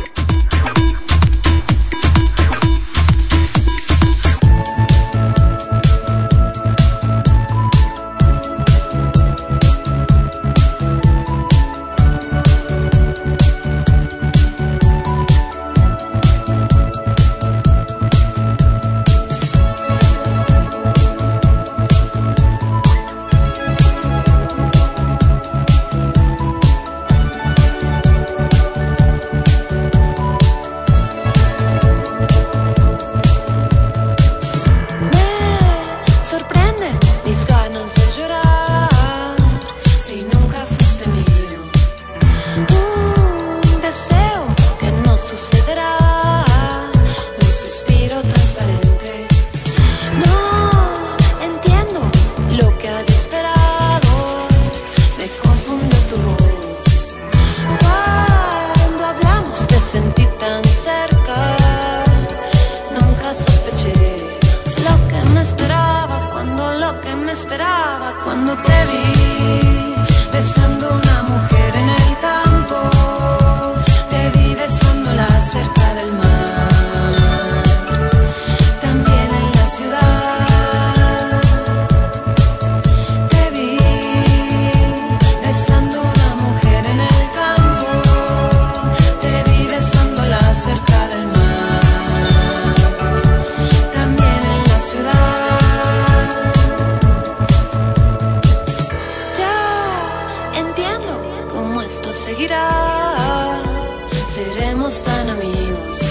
Me sorprenden mis ganas de llorar si nunca fuiste mío. Un deseo que no sucederá, un suspiro transparente. No entiendo lo que había esperado, me confunde tu voz. Cuando hablamos te sentí tan cerca, nunca sospeché lo que me esperaba cuando lo lo que me esperaba cuando te vi besando a una mujer en el campo. Te vi besándola cerca del mar, también en la ciudad. Te vi besando a una mujer en el campo. Te vi besándola cerca del mar, también en la ciudad. Ya entiendo cómo esto seguirá. Seremos tan amigos.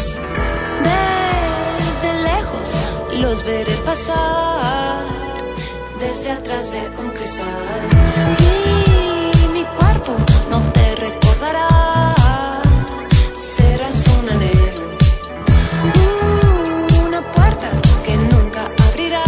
Desde lejos los veré pasar, desde atrás de un cristal. Y mi cuerpo no te recordará. Serás un anhelo, una puerta que nunca abrirá.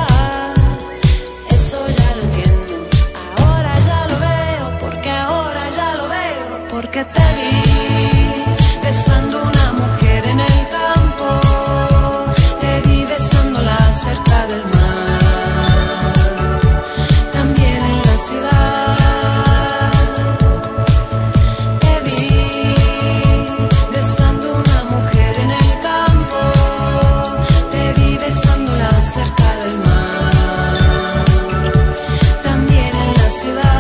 Eso ya lo entiendo. Ahora ya lo veo, porque ahora ya lo veo, porque te vi besando a una mujer en el campo. Te vi besándola cerca del mar, también en la ciudad. Te vi besando a una mujer en el campo. Te vi besándola cerca del mar, también en la ciudad.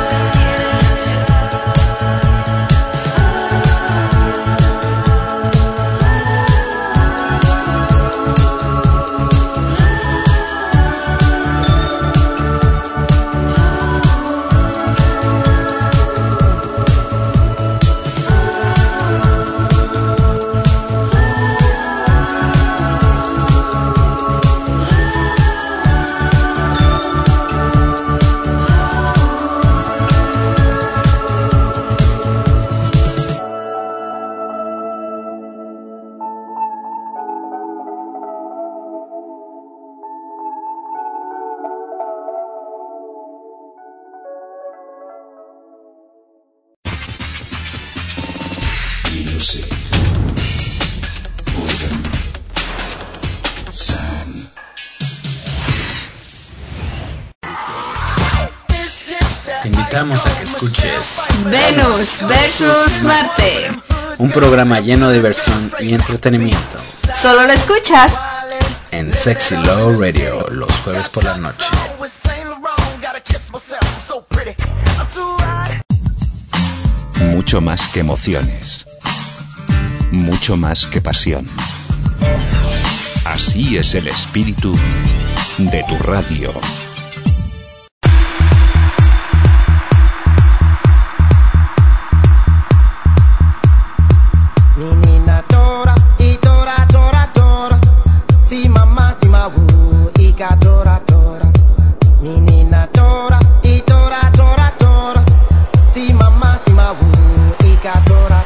Music. Rhythm. Sound. Te invitamos a que escuches Venus versus Marte. un programa lleno de diversión y entretenimiento Solo lo escuchas en Sexy Low Radio los jueves por la noche. Mucho más que emociones. Mucho más que pasión. Así es el espíritu de tu radio. Menina tora, e tora, tora, tora. Si mamá, si mabu, e ka tora, tora. Menina tora, e tora, tora, tora. Si mamá, si mabu, e ka tora, tora.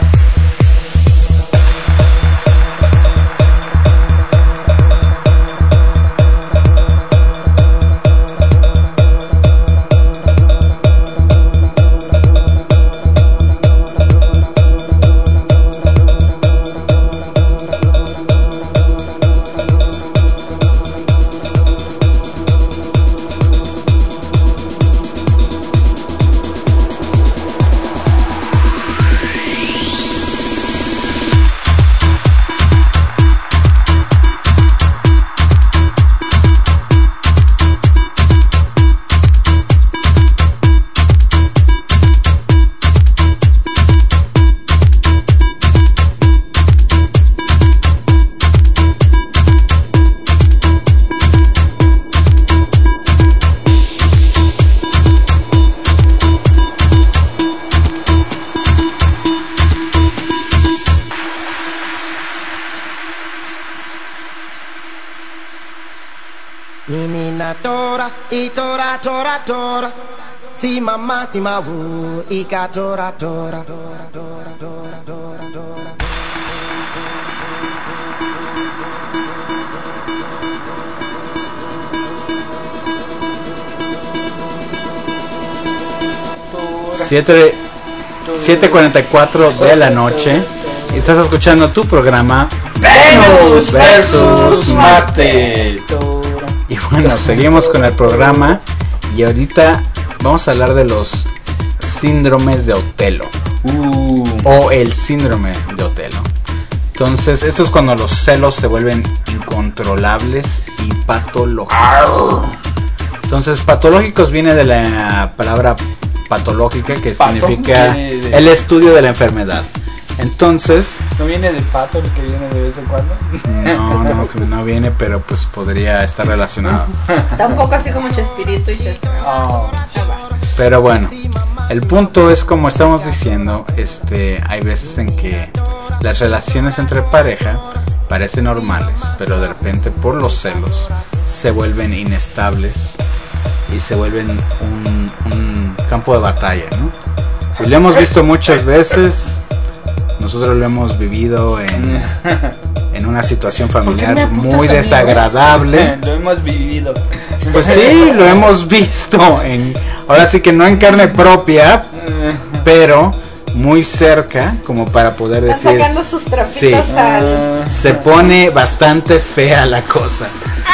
Menina tora, e tora, tora, tora. Si mamá, si mabu, e ka tora, tora, tora, tora, tora, tora, tora. siete cuarenta y cuatro de la noche. Y estás escuchando tu programa Venus versus Marte. Y bueno, seguimos con el programa y ahorita vamos a hablar de los síndromes de Otelo. Uh. O el síndrome de Otelo. Entonces, esto es cuando los celos se vuelven incontrolables y patológicos. Entonces, patológicos viene de la palabra patológica, que Pato, significa viene de- el estudio de la enfermedad. Entonces, ¿No viene de pato el que viene de vez en cuando? no, no, no viene, pero pues podría estar relacionado. Tampoco así como Chespirito y Chespirito. Oh. Pero bueno, el punto es, como estamos diciendo, este, hay veces en que las relaciones entre pareja parecen normales, pero de repente por los celos se vuelven inestables y se vuelven un, un campo de batalla, ¿no? Y lo hemos visto muchas veces, nosotros lo hemos vivido en, en una situación ¿Por qué me familiar apuntas muy a mí, desagradable. güey? Lo hemos vivido. Pues sí, lo hemos visto en, ahora sí que no en carne propia, pero muy cerca, como para poder Están decir, sacando sus trapitos sí. al... se pone bastante fea la cosa.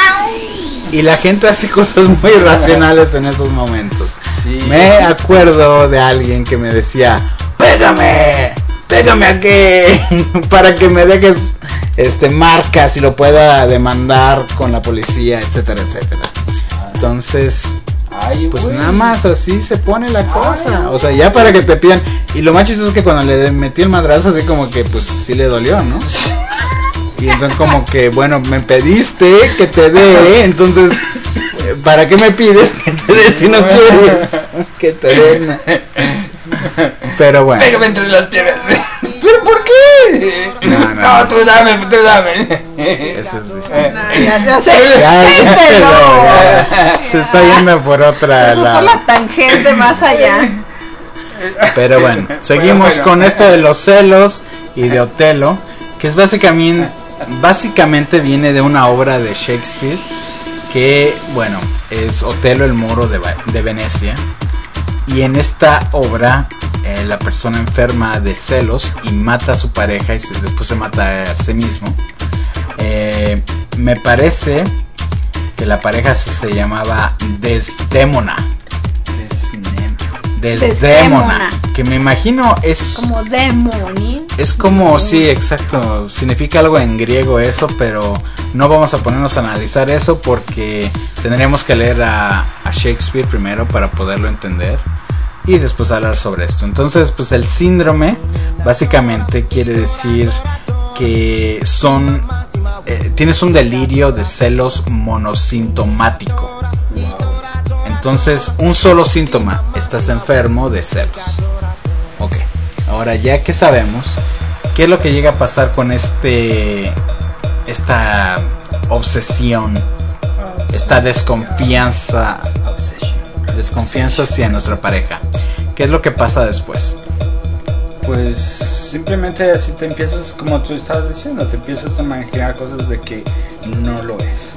Y la gente hace cosas muy irracionales en esos momentos. Sí. Me acuerdo de alguien que me decía, pégame, pégame aquí, para que me dejes este marcas y lo pueda demandar con la policía, etcétera, etcétera. Entonces, Ay, pues güey. nada más así se pone la cosa. O sea, ya para que te pidan. Y lo más chistoso es que cuando le metí el madrazo, así como que pues sí le dolió, ¿no? Y entonces como que, bueno, me pediste que te dé, entonces, ¿para qué me pides que te dé si no quieres que te den? Pero bueno. Pégame entre las piernas. ¿Pero por qué? No, no, No, no. tú dame, tú dame. Eso es distinto. No, ya, ya sé, Ya, ya, este no. ya, ya. Se está yendo por otra Se fue por lado. la tangente más allá. Pero bueno, seguimos Bueno, bueno. con esto de los celos y de Otelo, que es básicamente, básicamente viene de una obra de Shakespeare, que bueno, es Otelo el Moro de, Va- de Venecia. Y en esta obra eh, la persona enferma de celos y mata a su pareja y se- después se mata a sí mismo. Eh, me parece que la pareja se, se llamaba Desdémona. Desdémona. Desdémona. Que me imagino es Como demonio. es como, sí, exacto, significa algo en griego eso, pero no vamos a ponernos a analizar eso porque tendríamos que leer a, a Shakespeare primero para poderlo entender y después hablar sobre esto. Entonces, pues el síndrome básicamente quiere decir que son, eh, tienes un delirio de celos monosintomático. Entonces, un solo síntoma, estás enfermo de celos. Ok, ahora ya que sabemos qué es lo que llega a pasar con este esta obsesión, esta desconfianza, desconfianza hacia nuestra pareja, ¿qué es lo que pasa después? Pues simplemente así te empiezas, como tú estabas diciendo, te empiezas a imaginar cosas de que no lo es.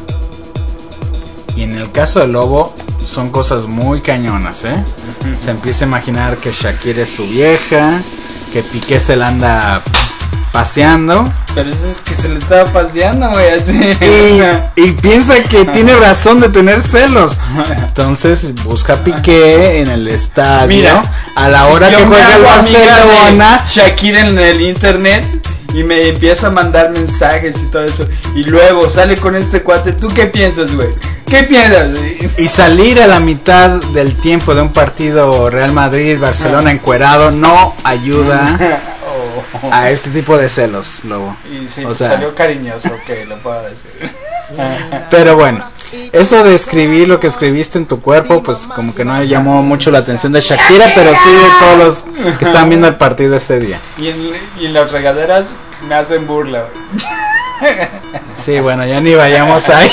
Y en el caso del lobo son cosas muy cañonas, ¿eh? Se empieza a imaginar que Shakira es su vieja, que Piqué se la anda paseando Pero eso es que se le estaba paseando, güey, así. y, y piensa que tiene razón de tener celos. Entonces busca a Piqué en el estadio. Mira, a la si hora yo que me juega el hago amiga de Barcelona. Shakira en el internet y me empieza a mandar mensajes y todo eso. Y luego sale con este cuate. ¿Tú qué piensas, güey? ¿Qué piensas, güey? Y salir a la mitad del tiempo de un partido Real Madrid-Barcelona encuerado no ayuda Oh. a este tipo de celos, Lobo. Y sí, O sea, salió cariñoso, que lo puedo decir. pero bueno, eso de escribir lo que escribiste en tu cuerpo, pues como que no llamó mucho la atención de Shakira, pero sí de todos los que estaban viendo el partido ese día. Y en, y en las regaderas me hacen burla, güey. Sí, bueno, ya ni vayamos ahí.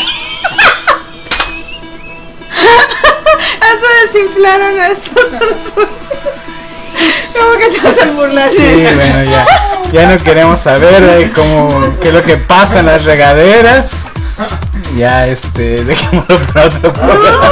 Se desinflaron a estos. Como que te hacen burlar. Sí, bueno, ya, ya no queremos saber de cómo, qué es lo que pasa en las regaderas. Ya, este, dejémoslo para otro programa.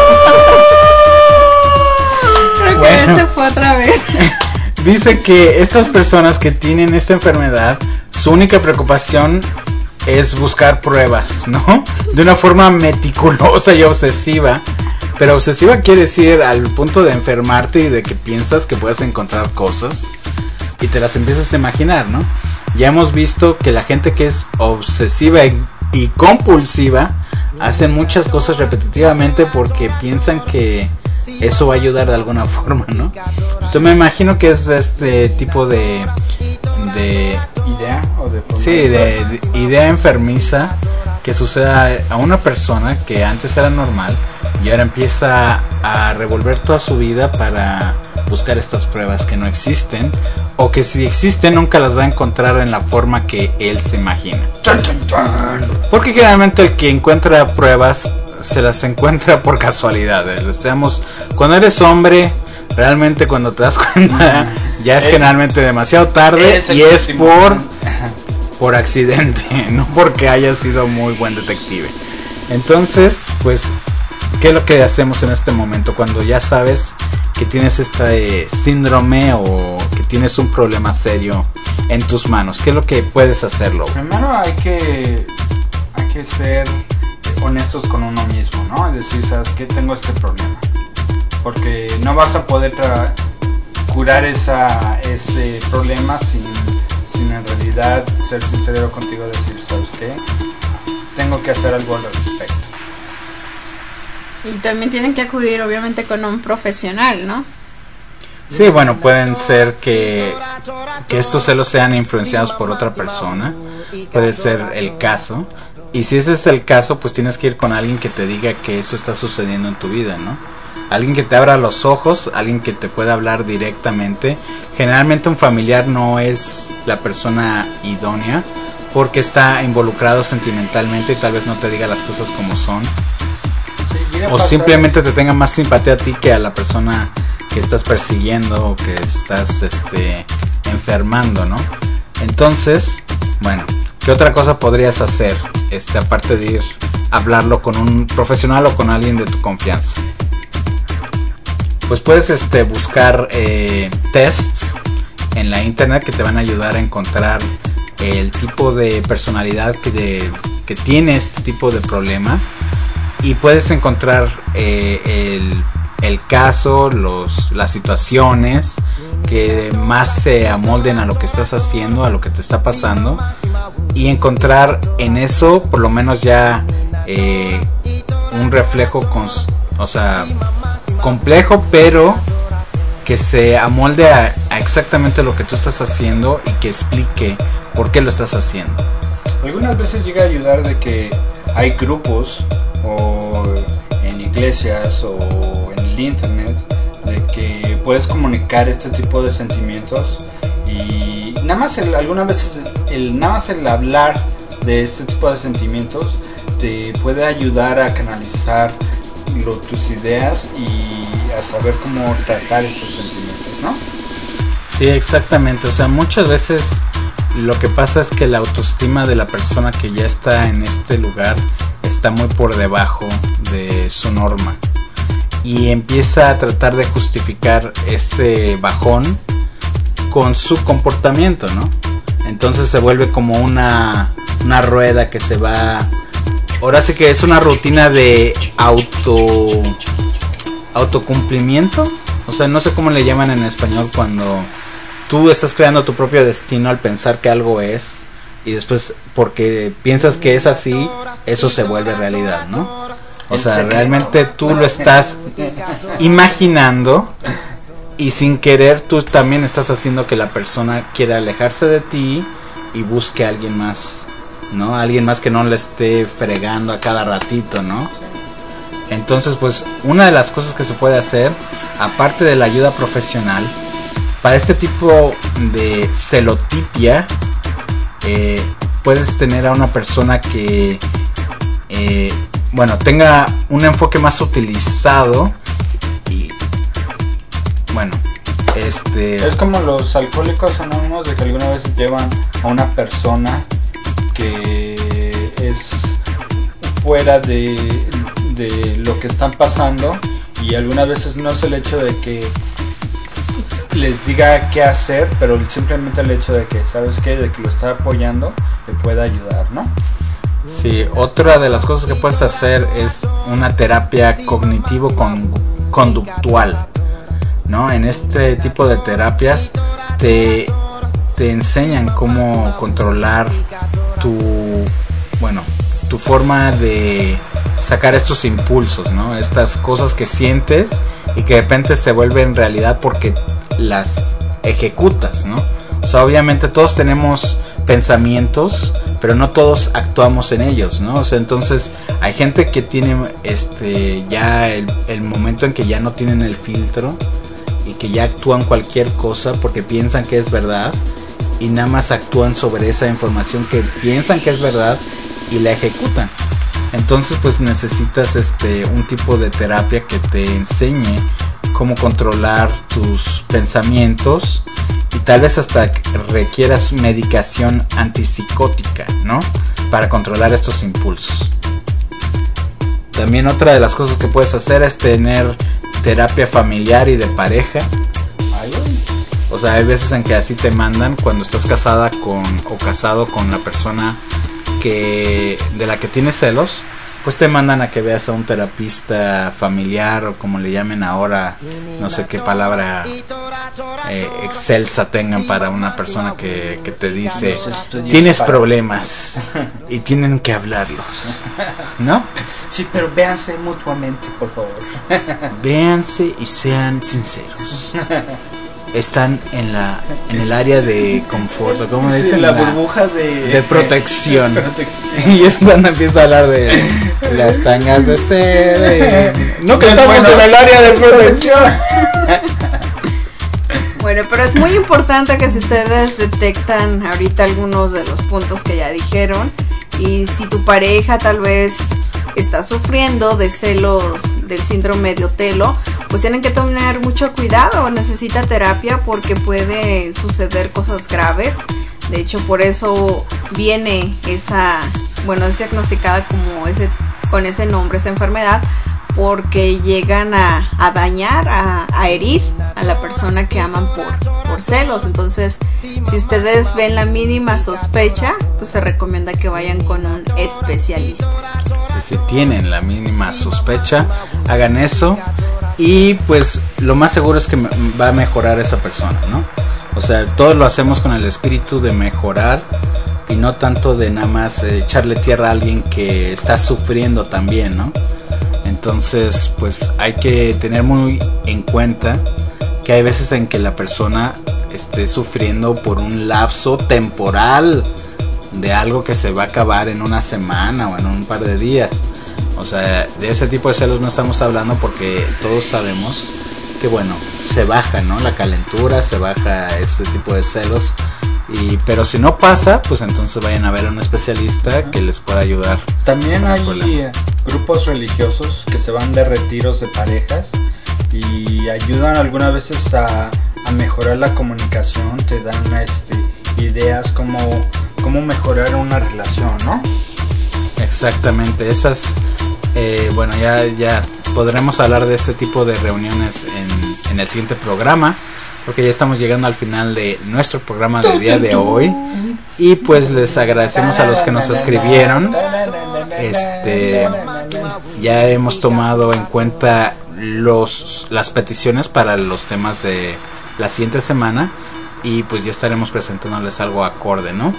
Creo que Bueno. ese fue otra vez. Dice que estas personas que tienen esta enfermedad, su única preocupación es buscar pruebas, ¿no? De una forma meticulosa y obsesiva. Pero obsesiva quiere decir al punto de enfermarte y de que piensas que puedes encontrar cosas y te las empiezas a imaginar, ¿no? Ya hemos visto que la gente que es obsesiva y, y compulsiva hacen muchas cosas repetitivamente porque piensan que eso va a ayudar de alguna forma, ¿no? Yo me imagino que es este tipo de de idea o de sí, de, de idea enfermiza que suceda a una persona que antes era normal y ahora empieza a revolver toda su vida para buscar estas pruebas que no existen, o que si existen nunca las va a encontrar en la forma que él se imagina. Porque generalmente el que encuentra pruebas se las encuentra por casualidad. Seamos, cuando eres hombre, realmente cuando te das cuenta ya es generalmente demasiado tarde y es por por accidente, no porque haya sido muy buen detective. Entonces, pues, ¿qué es lo que hacemos en este momento cuando ya sabes que tienes este síndrome o que tienes un problema serio en tus manos? ¿Qué es lo que puedes hacerlo? Primero hay que hay que ser honestos con uno mismo, ¿no? Es decir, ¿sabes qué? Tengo este problema. Porque no vas a poder tra- curar esa, ese problema sin, sin en realidad ser sincero contigo, decir, ¿sabes qué? Tengo que hacer algo al respecto. Y también tienen que acudir obviamente con un profesional, ¿no? Sí, bueno, pueden ser que, que estos celos sean influenciados por otra persona, puede ser el caso, y si ese es el caso, pues tienes que ir con alguien que te diga que eso está sucediendo en tu vida, ¿no? Alguien que te abra los ojos, alguien que te pueda hablar directamente. Generalmente un familiar no es la persona idónea porque está involucrado sentimentalmente y tal vez no te diga las cosas como son. Sí, o simplemente te tenga más simpatía a ti que a la persona que estás persiguiendo o que estás este, enfermando, ¿no? Entonces, bueno, ¿qué otra cosa podrías hacer? Este, aparte de ir a hablarlo con un profesional o con alguien de tu confianza. Pues puedes este, buscar eh, tests en la internet que te van a ayudar a encontrar el tipo de personalidad que, de, que tiene este tipo de problema, y puedes encontrar eh, el, el caso, los, las situaciones que más se amolden a lo que estás haciendo, a lo que te está pasando, y encontrar en eso por lo menos ya eh, un reflejo con, o sea, complejo, pero que se amolde a, a exactamente lo que tú estás haciendo y que explique por qué lo estás haciendo. Algunas veces llega a ayudar de que hay grupos o en iglesias o en el internet de que puedes comunicar este tipo de sentimientos, y nada más el, algunas veces el nada más el hablar de este tipo de sentimientos te puede ayudar a canalizar Lo, tus ideas y a saber cómo tratar estos sentimientos, ¿no? Sí, exactamente. O sea, muchas veces lo que pasa es que la autoestima de la persona que ya está en este lugar está muy por debajo de su norma y empieza a tratar de justificar ese bajón con su comportamiento, ¿no? Entonces se vuelve como una, una rueda que se va. Ahora sí que es una rutina de auto autocumplimiento. O sea, no sé cómo le llaman en español cuando tú estás creando tu propio destino al pensar que algo es y después porque piensas que es así, eso se vuelve realidad, ¿no? O sea, realmente tú lo estás imaginando y sin querer tú también estás haciendo que la persona quiera alejarse de ti y busque a alguien más, ¿no? Alguien más que no le esté fregando a cada ratito, ¿no? Entonces, pues, una de las cosas que se puede hacer, aparte de la ayuda profesional, para este tipo de celotipia, eh, puedes tener a una persona que, eh, bueno, tenga un enfoque más utilizado y, bueno, este... Es como los alcohólicos anónimos, de que alguna vez llevan a una persona que es fuera de, de lo que están pasando, y algunas veces no es el hecho de que les diga qué hacer, pero simplemente el hecho de que, ¿sabes qué? De que lo está apoyando, le puede ayudar, ¿no? Sí, otra de las cosas que puedes hacer es una terapia cognitivo-conductual, ¿no? En este tipo de terapias te, te enseñan cómo controlar tu, bueno, tu forma de sacar estos impulsos, ¿no? Estas cosas que sientes y que de repente se vuelven realidad porque las ejecutas, ¿no? O sea, obviamente todos tenemos pensamientos, pero no todos actuamos en ellos, ¿no? O sea, entonces hay gente que tiene este ya el, el momento en que ya no tienen el filtro y que ya actúan cualquier cosa porque piensan que es verdad y nada más actúan sobre esa información que piensan que es verdad y la ejecutan. Entonces pues necesitas este un tipo de terapia que te enseñe cómo controlar tus pensamientos y tal vez hasta requieras medicación antipsicótica, ¿no? Para controlar estos impulsos. También otra de las cosas que puedes hacer es tener terapia familiar y de pareja. O sea, hay veces en que así te mandan cuando estás casada con o casado con la persona que de la que tienes celos, pues te mandan a que veas a un terapista familiar o como le llamen ahora, no sé qué palabra eh, excelsa tengan para una persona que, que te dice tienes problemas y tienen que hablarlos, ¿no? Sí, pero véanse mutuamente, por favor. Véanse y sean sinceros. Están en la en el área de confort, ¿cómo Sí, dicen? la burbuja de, de protección. de protección. Y es cuando empieza a hablar de las tangas de seda. No que Es estamos bueno. en el área de protección. Bueno, pero es muy importante que si ustedes detectan ahorita algunos de los puntos que ya dijeron y si tu pareja tal vez está sufriendo de celos del síndrome de Otelo, pues tienen que tener mucho cuidado, necesita terapia porque puede suceder cosas graves. De hecho, por eso viene esa, bueno, es diagnosticada como ese, con ese nombre, esa enfermedad, porque llegan a, a dañar, a, a herir a la persona que aman por, por celos. Entonces, si ustedes ven la mínima sospecha, pues se recomienda que vayan con un especialista. Si tienen la mínima sospecha, hagan eso y pues lo más seguro es que va a mejorar esa persona, ¿no? O sea, todos lo hacemos con el espíritu de mejorar y no tanto de nada más eh, echarle tierra a alguien que está sufriendo también, ¿no? Entonces, pues hay que tener muy en cuenta que hay veces en que la persona esté sufriendo por un lapso temporal de algo que se va a acabar en una semana o en un par de días. O sea, de ese tipo de celos no estamos hablando porque todos sabemos que, bueno, se baja, ¿no? La calentura, se baja ese tipo de celos. Y, pero si no pasa, pues entonces vayan a ver a un especialista que les pueda ayudar. También con el hay problema. grupos religiosos que se van de retiros de parejas y ayudan algunas veces a, a mejorar la comunicación, te dan este, ideas como cómo mejorar una relación, ¿no? Exactamente, esas, eh, bueno, ya, ya podremos hablar de ese tipo de reuniones en, en el siguiente programa, porque ya estamos llegando al final de nuestro programa del día de hoy. Y pues les agradecemos a los que nos escribieron. Este, ya hemos tomado en cuenta los las peticiones para los temas de la siguiente semana. Y pues ya estaremos presentándoles algo acorde, ¿no?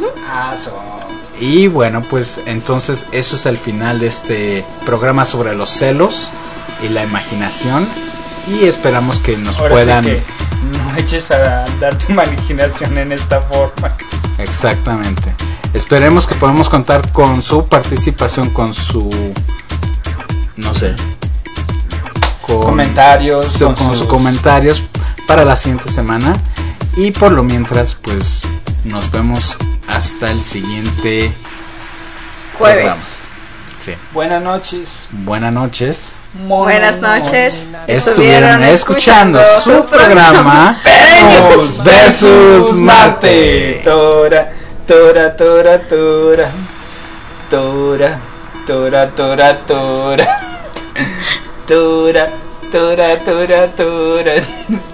Y bueno, pues entonces eso es el final de este programa sobre los celos y la imaginación. Y esperamos que nos Ahora puedan... sí que no eches a andar tu imaginación en esta forma. Exactamente. Esperemos que podamos contar con su participación, con su... no sé... Con comentarios. Su, con, con sus comentarios para la siguiente semana. Y por lo mientras, pues nos vemos hasta el siguiente Jueves. programa. Sí. Buenas noches. Buenas noches. Buenas noches. Estuvieron escuchando su programa Venus versus Marte. Tora, tora, tora, tora. Tora, tora, tora, tora. Tora, tora, tora, tora.